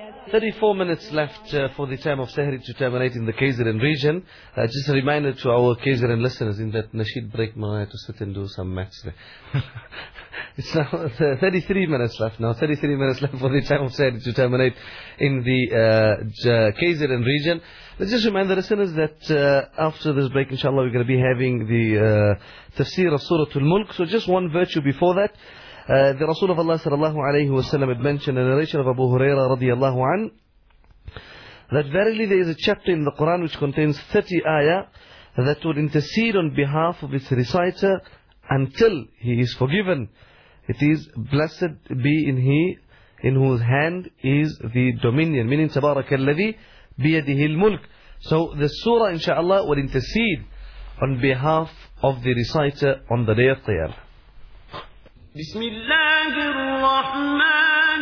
34 minutes left for the time of Sahri to terminate in the KZN region. Just a reminder to our KZN listeners, in that Nasheed break, I have to sit and do some maths there. It's now 33 minutes left now. 33 minutes left for the time of Sahri to terminate in the KZN region. Let's just remind the listeners that after this break, inshallah, we're going to be having the tafsir of Surah Al-Mulk. So just one virtue before that. The Rasul of Allah sallallahu alayhi wa sallam had mentioned a narration of Abu Hurairah radiyallahu an, that verily there is a chapter in the Quran which contains 30 ayah that would intercede on behalf of its reciter until he is forgiven. It is, blessed be in he in whose hand is the dominion, meaning Tabarakalladhi biyadihi al-mulk. So the surah inshaAllah will intercede on behalf of the reciter on the day of Qiyamah. بسم الله الرحمن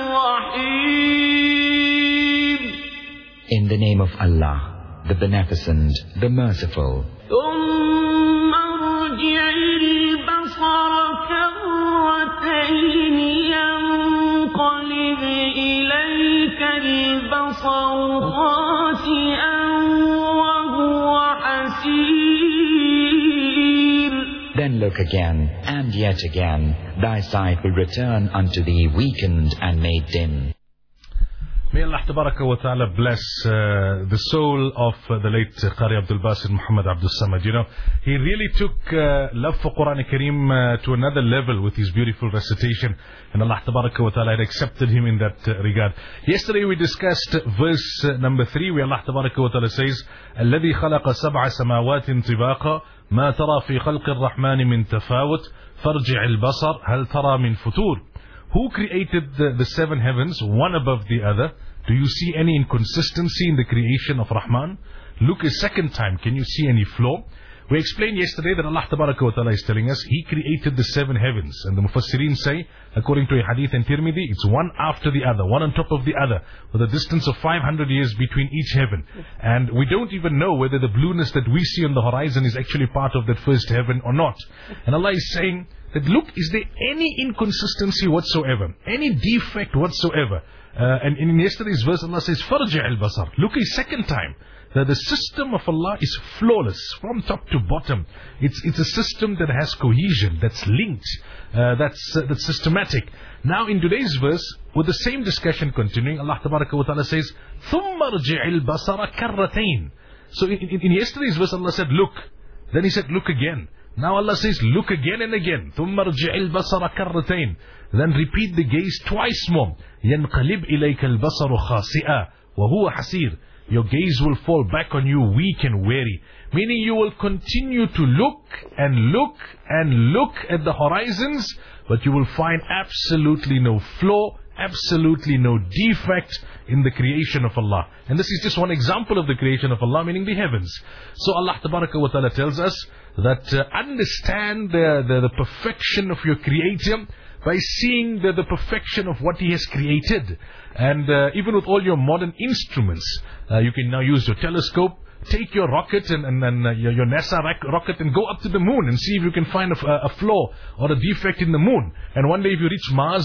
الرحيم. In the name of Allah, the Beneficent, the Merciful. ثم ارجع البصر كرتين ينقلب إليك البصر خاسئا وهو حسير. Then look again, and yet again, thy sight will return unto thee weakened and made dim. May Allah Tabaraka wa Ta'ala bless the soul of the late Qari Abdul Basit Muhammad Abdul Samad. You know, he really took love for Quran Kareem to another level with his beautiful recitation. And Allah Tabaraka wa Ta'ala had accepted him in that regard. Yesterday we discussed verse number 3, where Allah Tabaraka wa Ta'ala says, الَّذِي خَلَقَ سَبْعَ سَمَاوَاتٍ طِبَاقًا مَا تَرَى فِي خَلْقِ الرَّحْمَنِ مِنْ تَفَاوُتٍ فَارْجِعِ الْبَصَرَ هَلْ تَرَى مِنْ فُتُورٍ. Who created the seven heavens, one above the other? Do you see any inconsistency in the creation of Rahman? Look a second time, can you see any flaw? We explained yesterday that Allah Tabaraka wa Ta'ala is telling us He created the seven heavens. And the Mufassirin say, according to a hadith in Tirmidhi, it's one after the other, one on top of the other, with a distance of 500 years between each heaven. And we don't even know whether the blueness that we see on the horizon is actually part of that first heaven or not. And Allah is saying that, look, is there any inconsistency whatsoever, any defect whatsoever? And in yesterday's verse, Allah says, فَرْجِعِ الْبَصَرِ. Look a second time. That the system of Allah is flawless from top to bottom. It's a system that has cohesion, that's linked, that's systematic. Now in today's verse, with the same discussion continuing, Allah Tabaraka wa Ta'ala says, ثُمَّ ارْجِعِ الْبَصَرَ كَرَّتَيْن. So in yesterday's verse, Allah said, look. Then He said, look again. Now Allah says, look again and again. ثُمَّ ارْجِعِ الْبَصَرَ كَرَّتَيْن. Then repeat the gaze twice more. يَنْقَلِبْ إِلَيْكَ الْبَصَرُ خَاسِئًا وَهُوَ حَسِيرٌ. Your gaze will fall back on you weak and weary. Meaning you will continue to look and look and look at the horizons, but you will find absolutely no flaw, absolutely no defect in the creation of Allah. And this is just one example of the creation of Allah, meaning the heavens. So Allah Tabaraka wa Ta'ala tells us that understand the perfection of your Creator by seeing the perfection of what He has created. And even with all your modern instruments, you can now use your telescope, take your rocket and your NASA rocket and go up to the moon and see if you can find a flaw or a defect in the moon. And one day if you reach Mars,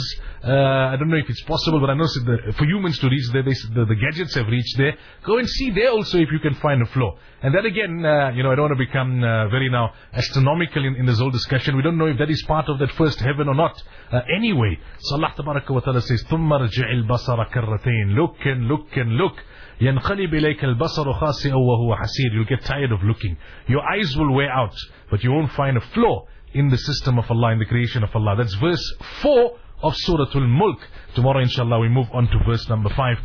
I don't know if it's possible, but I know for humans to reach there, the gadgets have reached there. Go and see there also if you can find a flaw. And that again, I don't want to become very now astronomical in this whole discussion. We don't know if that is part of that first heaven or not. Anyway, so Allah Tabaraka wa Ta'ala says, ثُمَّ ارْجِعِ الْبَصَرَ كَرَّتَيْن. Look and look and look. يَنْقَلِبْ إِلَيْكَ الْبَصَرُ خَاسِئًا وَهُوَ حَسِيرٌ. You'll get tired of looking. Your eyes will wear out, but you won't find a flaw in the system of Allah, in the creation of Allah. That's verse 4 of Surah Al-Mulk. Tomorrow, inshallah, we move on to verse number 5.